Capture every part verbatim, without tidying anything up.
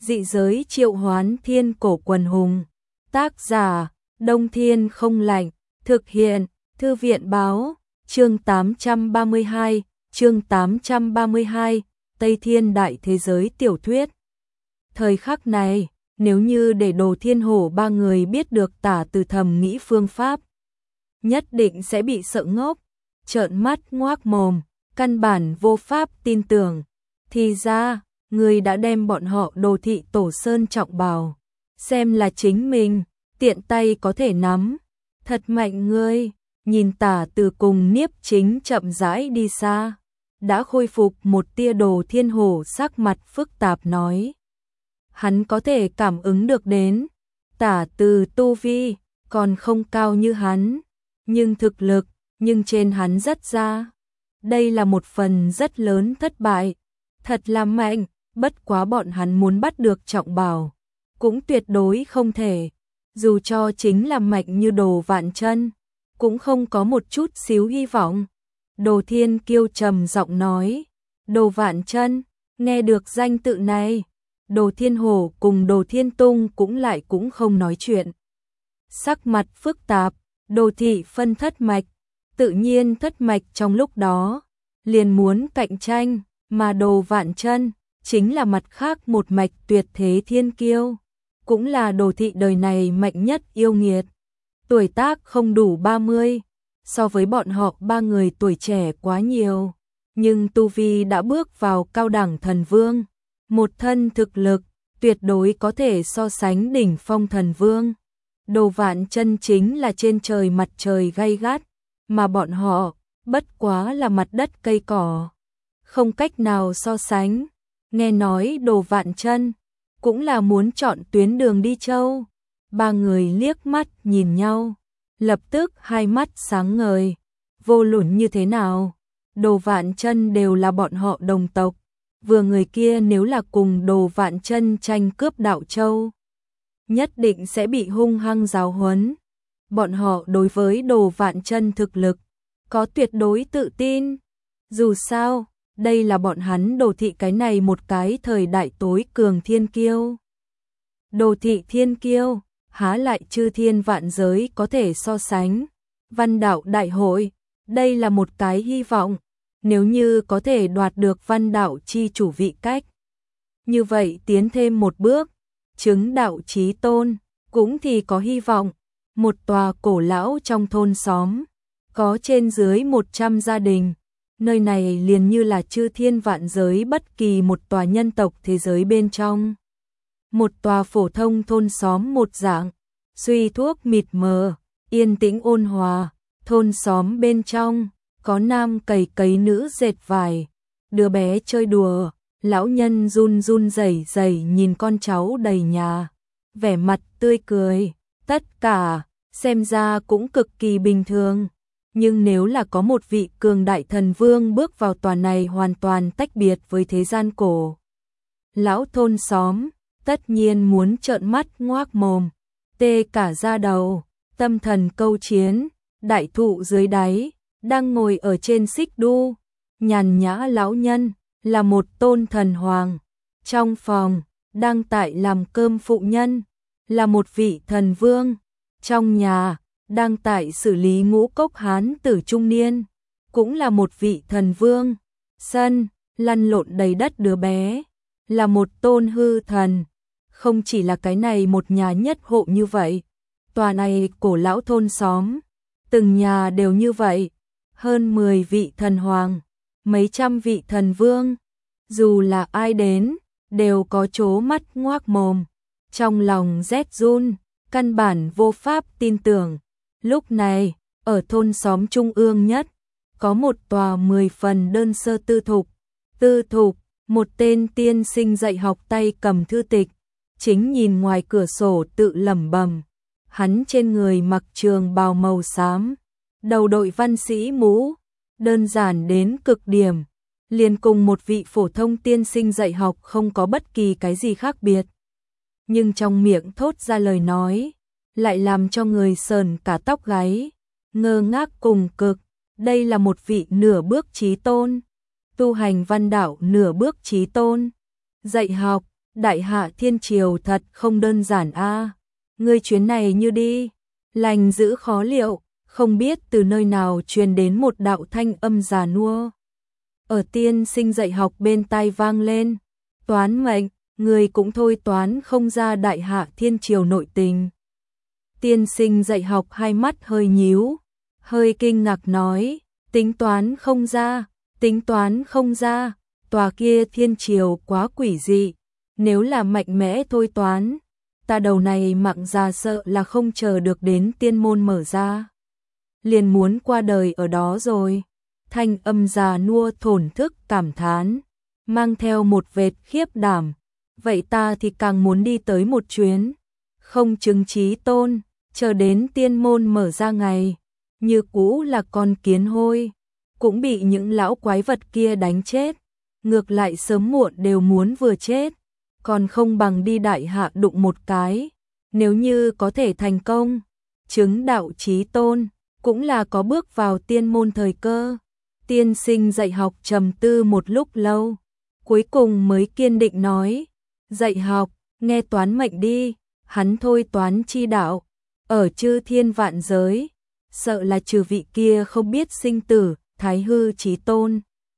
Dị giới triệu hoán thiên cổ quần hùng. Tác giả, Đông Thiên không lạnh. Thực hiện, Thư viện báo. Chương tám trăm ba mươi hai, chương tám trăm ba mươi hai, Tây Thiên đại thế giới tiểu thuyết. Thời khắc này, nếu như để Đồ Thiên Hổ ba người biết được Tả Từ thầm nghĩ phương pháp, nhất định sẽ bị sợ ngốc, trợn mắt ngoác mồm, căn bản vô pháp tin tưởng. Thì ra, người đã đem bọn họ Đồ thị tổ sơn trọng bào, xem là chính mình, tiện tay có thể nắm. Thật mạnh ngươi. Nhìn Tả Từ cùng Niếp Chính chậm rãi đi xa, đã khôi phục một tia Đồ Thiên Hổ sắc mặt phức tạp nói. Hắn có thể cảm ứng được đến, Tả Từ tu vi còn không cao như hắn, nhưng thực lực, nhưng trên hắn rất ra. Đây là một phần rất lớn thất bại, thật là mạnh, bất quá bọn hắn muốn bắt được trọng bảo, cũng tuyệt đối không thể, dù cho chính là mạnh như Đồ Vạn Chân, cũng không có một chút xíu hy vọng. Đồ Thiên Kiêu trầm giọng nói. Đồ Vạn Chân, nghe được danh tự này, Đồ Thiên Hổ cùng Đồ Thiên Tung cũng lại cũng không nói chuyện. Sắc mặt phức tạp, Đồ thị phân thất mạch, tự nhiên thất mạch trong lúc đó liền muốn cạnh tranh, mà Đồ Vạn Chân chính là mặt khác một mạch tuyệt thế thiên kiêu, cũng là Đồ thị đời này mạnh nhất yêu nghiệt. Tuổi tác không đủ ba mươi, so với bọn họ ba người tuổi trẻ quá nhiều, nhưng tu vi đã bước vào cao đẳng thần vương, một thân thực lực tuyệt đối có thể so sánh đỉnh phong thần vương. Đồ Vạn Chân chính là trên trời mặt trời gay gắt, mà bọn họ bất quá là mặt đất cây cỏ, không cách nào so sánh. Nghe nói Đồ Vạn Chân cũng là muốn chọn tuyến đường đi châu. Ba người liếc mắt nhìn nhau, lập tức hai mắt sáng ngời. Vô luận như thế nào, Đồ Vạn Chân đều là bọn họ đồng tộc, vừa người kia nếu là cùng Đồ Vạn Chân tranh cướp đạo châu, nhất định sẽ bị hung hăng giáo huấn. Bọn họ đối với Đồ Vạn Chân thực lực có tuyệt đối tự tin, dù sao, đây là bọn hắn Đồ thị cái này một cái thời đại tối cường thiên kiêu. Đồ thị thiên kiêu, há lại chư thiên vạn giới có thể so sánh. Văn đạo đại hội, đây là một cái hy vọng, nếu như có thể đoạt được văn đạo chi chủ vị cách, như vậy tiến thêm một bước, chứng đạo chí tôn, cũng thì có hy vọng. Một tòa cổ lão trong thôn xóm, có trên dưới một trăm gia đình, nơi này liền như là chư thiên vạn giới bất kỳ một tòa nhân tộc thế giới bên trong. Một tòa phổ thông thôn xóm một dạng, suy thuốc mịt mờ, yên tĩnh ôn hòa. Thôn xóm bên trong có nam cày cấy, nữ dệt vải, đứa bé chơi đùa, lão nhân run run rẩy rẩy nhìn con cháu đầy nhà, vẻ mặt tươi cười, tất cả xem ra cũng cực kỳ bình thường. Nhưng nếu là có một vị cường đại thần vương bước vào tòa này hoàn toàn tách biệt với thế gian cổ lão thôn xóm, tất nhiên muốn trợn mắt ngoác mồm, tê cả da đầu. Tâm thần câu chiến, đại thụ dưới đáy, đang ngồi ở trên xích đu, nhàn nhã lão nhân, là một tôn thần hoàng. Trong phòng, đang tại làm cơm phụ nhân, là một vị thần vương. Trong nhà, đang tại xử lý ngũ cốc hán tử trung niên, cũng là một vị thần vương. Sân, lăn lộn đầy đất đứa bé, là một tôn hư thần. Không chỉ là cái này một nhà nhất hộ như vậy, tòa này cổ lão thôn xóm, từng nhà đều như vậy, hơn mười vị thần hoàng, mấy trăm vị thần vương, dù là ai đến, đều có trố mắt ngoác mồm, trong lòng rét run, căn bản vô pháp tin tưởng. Lúc này, ở thôn xóm trung ương nhất, có một tòa mười phần đơn sơ tư thục. Tư thục, một tên tiên sinh dạy học tay cầm thư tịch, chính nhìn ngoài cửa sổ tự lẩm bẩm. Hắn trên người mặc trường bào màu xám, đầu đội văn sĩ mũ, đơn giản đến cực điểm, liền cùng một vị phổ thông tiên sinh dạy học không có bất kỳ cái gì khác biệt. Nhưng trong miệng thốt ra lời nói, lại làm cho người sờn cả tóc gáy, ngơ ngác cùng cực. Đây là một vị nửa bước chí tôn, tu hành văn đạo nửa bước chí tôn, dạy học, Đại hạ thiên triều thật không đơn giản a. Ngươi chuyến này như đi, lành giữ khó liệu, không biết từ nơi nào truyền đến một đạo thanh âm già nua. Ở tiên sinh dạy học bên tai vang lên, toán mệnh, người cũng thôi toán không ra đại hạ thiên triều nội tình. Tiên sinh dạy học hai mắt hơi nhíu, hơi kinh ngạc nói, tính toán không ra, tính toán không ra, tòa kia thiên triều quá quỷ dị, nếu là mạnh mẽ thôi toán, ta đầu này mặng già sợ là không chờ được đến tiên môn mở ra. Liền muốn qua đời ở đó rồi. Thanh âm già nua thổn thức cảm thán, mang theo một vệt khiếp đảm. Vậy ta thì càng muốn đi tới một chuyến, không chứng chí tôn, chờ đến tiên môn mở ra ngày, như cũ là con kiến hôi, cũng bị những lão quái vật kia đánh chết, ngược lại sớm muộn đều muốn vừa chết, còn không bằng đi đại hạ đụng một cái, nếu như có thể thành công, chứng đạo chí tôn, cũng là có bước vào tiên môn thời cơ. Tiên sinh dạy học trầm tư một lúc lâu, cuối cùng mới kiên định nói, dạy học, nghe toán mệnh đi, hắn thôi toán chi đạo, ở chư thiên vạn giới, sợ là trừ vị kia không biết sinh tử, thái hư chí tôn.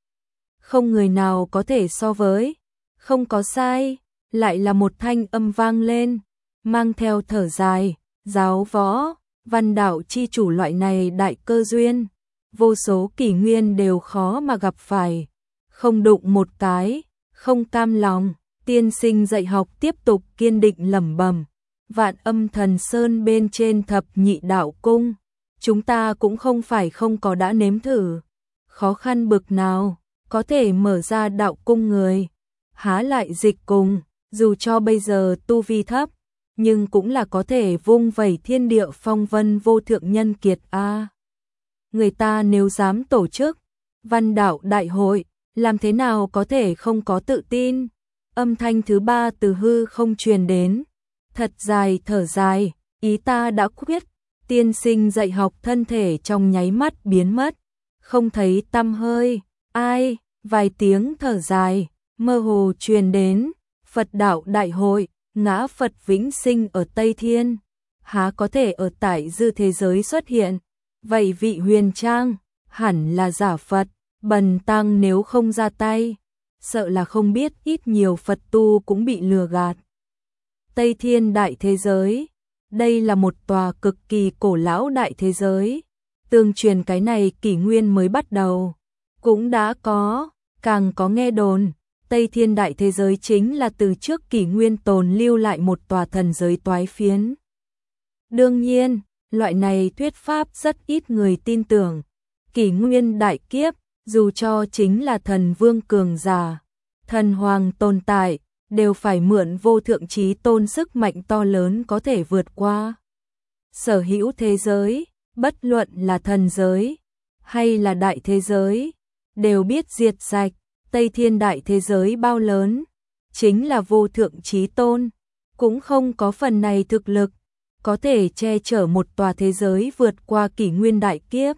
Không người nào có thể so với, không có sai, lại là một thanh âm vang lên, mang theo thở dài, giáo võ, văn đạo chi chủ loại này đại cơ duyên, vô số kỷ nguyên đều khó mà gặp phải, không đụng một cái, không cam lòng. Tiên sinh dạy học tiếp tục kiên định lẩm bẩm, Vạn Âm Thần Sơn bên trên thập nhị đạo cung, chúng ta cũng không phải không có đã nếm thử, khó khăn bực nào, có thể mở ra đạo cung người, há lại dịch cùng, dù cho bây giờ tu vi thấp, nhưng cũng là có thể vung vẩy thiên địa phong vân vô thượng nhân kiệt a. À, người ta nếu dám tổ chức văn đạo đại hội, làm thế nào có thể không có tự tin. Âm thanh thứ ba từ hư không truyền đến, thật dài thở dài, ý ta đã quyết. Tiên sinh dạy học thân thể trong nháy mắt biến mất, không thấy tăm hơi. Ai? Vài tiếng thở dài mơ hồ truyền đến, Phật đạo đại hội, ngã Phật vĩnh sinh ở Tây Thiên, há có thể ở tại dư thế giới xuất hiện. Vậy vị huyền trang hẳn là giả Phật, bần tăng nếu không ra tay, sợ là không biết ít nhiều Phật tu cũng bị lừa gạt. Tây Thiên đại thế giới, đây là một tòa cực kỳ cổ lão đại thế giới, tương truyền cái này kỷ nguyên mới bắt đầu, cũng đã có, càng có nghe đồn, Tây Thiên đại thế giới chính là từ trước kỷ nguyên tồn lưu lại một tòa thần giới toái phiến. Đương nhiên, loại này thuyết pháp rất ít người tin tưởng, kỷ nguyên đại kiếp, dù cho chính là thần vương cường giả, thần hoàng tồn tại, đều phải mượn vô thượng chí tôn sức mạnh to lớn có thể vượt qua. Sở hữu thế giới, bất luận là thần giới hay là đại thế giới, đều biết diệt sạch. Tây Thiên đại thế giới bao lớn, chính là vô thượng chí tôn, cũng không có phần này thực lực, có thể che chở một tòa thế giới vượt qua kỷ nguyên đại kiếp.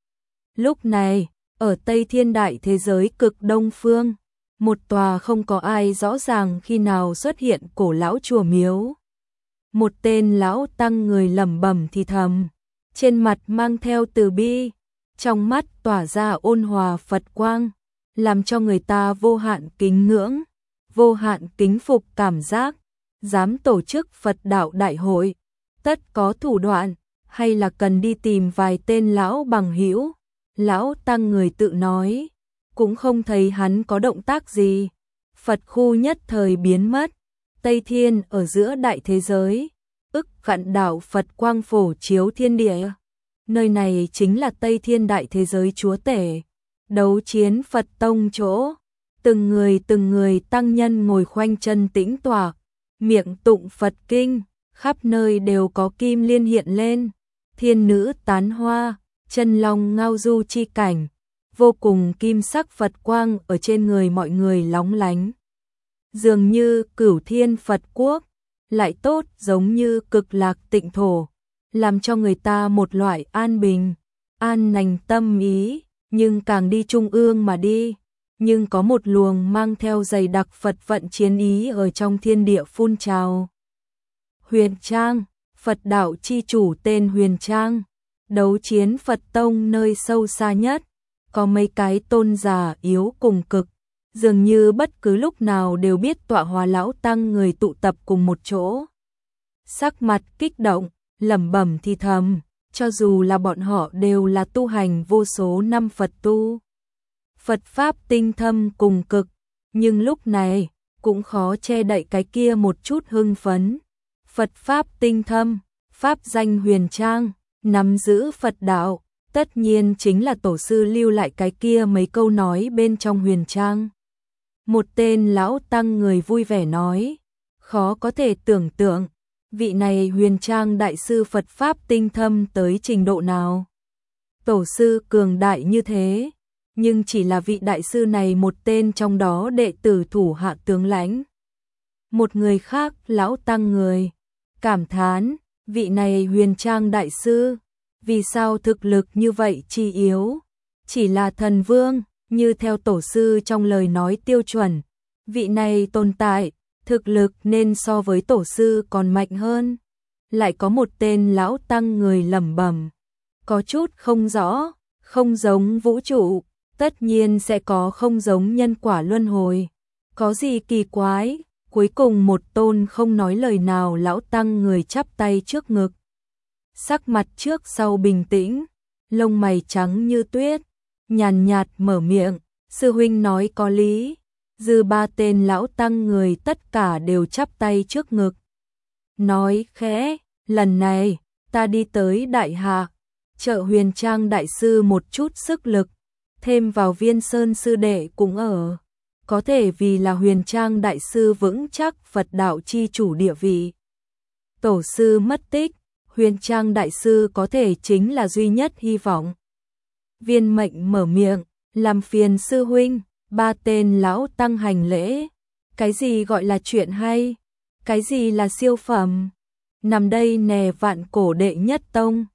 Lúc này, ở Tây Thiên đại thế giới cực đông phương, một tòa không có ai rõ ràng khi nào xuất hiện cổ lão chùa miếu. Một tên lão tăng người lẩm bẩm thì thầm, trên mặt mang theo từ bi, trong mắt tỏa ra ôn hòa Phật quang, làm cho người ta vô hạn kính ngưỡng, vô hạn kính phục cảm giác, dám tổ chức Phật đạo đại hội, tất có thủ đoạn, hay là cần đi tìm vài tên lão bằng hữu. Lão tăng người tự nói, cũng không thấy hắn có động tác gì. Phật khu nhất thời biến mất, Tây Thiên ở giữa đại thế giới, ức vạn đạo Phật quang phổ chiếu thiên địa. Nơi này chính là Tây Thiên đại thế giới chúa tể, đấu chiến Phật tông chỗ, từng người từng người tăng nhân ngồi khoanh chân tĩnh tọa, miệng tụng Phật kinh, khắp nơi đều có kim liên hiện lên, thiên nữ tán hoa, chân long ngao du chi cảnh, vô cùng kim sắc Phật quang ở trên người mọi người lóng lánh. Dường như cửu thiên Phật quốc, lại tốt giống như cực lạc tịnh thổ, làm cho người ta một loại an bình, an nành tâm ý, nhưng càng đi trung ương mà đi, nhưng có một luồng mang theo dày đặc Phật vận chiến ý ở trong thiên địa phun trào. Huyền Trang, Phật đạo chi chủ tên Huyền Trang, đấu chiến Phật tông nơi sâu xa nhất, có mấy cái tôn giả yếu cùng cực, dường như bất cứ lúc nào đều biết tọa hóa lão tăng người tụ tập cùng một chỗ. Sắc mặt kích động, lẩm bẩm thì thầm, cho dù là bọn họ đều là tu hành vô số năm Phật tu. Phật Pháp tinh thâm cùng cực, nhưng lúc này cũng khó che đậy cái kia một chút hưng phấn. Phật Pháp tinh thâm, Pháp danh Huyền Trang, nắm giữ Phật đạo, tất nhiên chính là tổ sư lưu lại cái kia mấy câu nói bên trong Huyền Trang. Một tên lão tăng người vui vẻ nói, khó có thể tưởng tượng, vị này Huyền Trang đại sư Phật Pháp tinh thâm tới trình độ nào. Tổ sư cường đại như thế, nhưng chỉ là vị đại sư này một tên trong đó đệ tử thủ hạ tướng lãnh. Một người khác lão tăng người, cảm thán, vị này Huyền Trang đại sư, vì sao thực lực như vậy chi yếu, chỉ là thần vương, như theo tổ sư trong lời nói tiêu chuẩn, vị này tồn tại, thực lực nên so với tổ sư còn mạnh hơn. Lại có một tên lão tăng người lẩm bẩm, có chút không rõ, không giống vũ trụ, tất nhiên sẽ có không giống nhân quả luân hồi, có gì kỳ quái. Cuối cùng một tôn không nói lời nào lão tăng người chắp tay trước ngực, sắc mặt trước sau bình tĩnh, lông mày trắng như tuyết, nhàn nhạt mở miệng, sư huynh nói có lý. Dư ba tên lão tăng người tất cả đều chắp tay trước ngực, nói khẽ, lần này ta đi tới Đại Hạ, trợ Huyền Trang đại sư một chút sức lực, thêm vào Viên Sơn sư đệ cũng ở, có thể vì là Huyền Trang đại sư vững chắc Phật đạo chi chủ địa vị. Tổ sư mất tích, Huyền Trang đại sư có thể chính là duy nhất hy vọng. Viên Mệnh mở miệng, làm phiền sư huynh. Ba tên lão tăng hành lễ, cái gì gọi là chuyện hay, cái gì là siêu phẩm, nằm đây nè vạn cổ đệ nhất tông,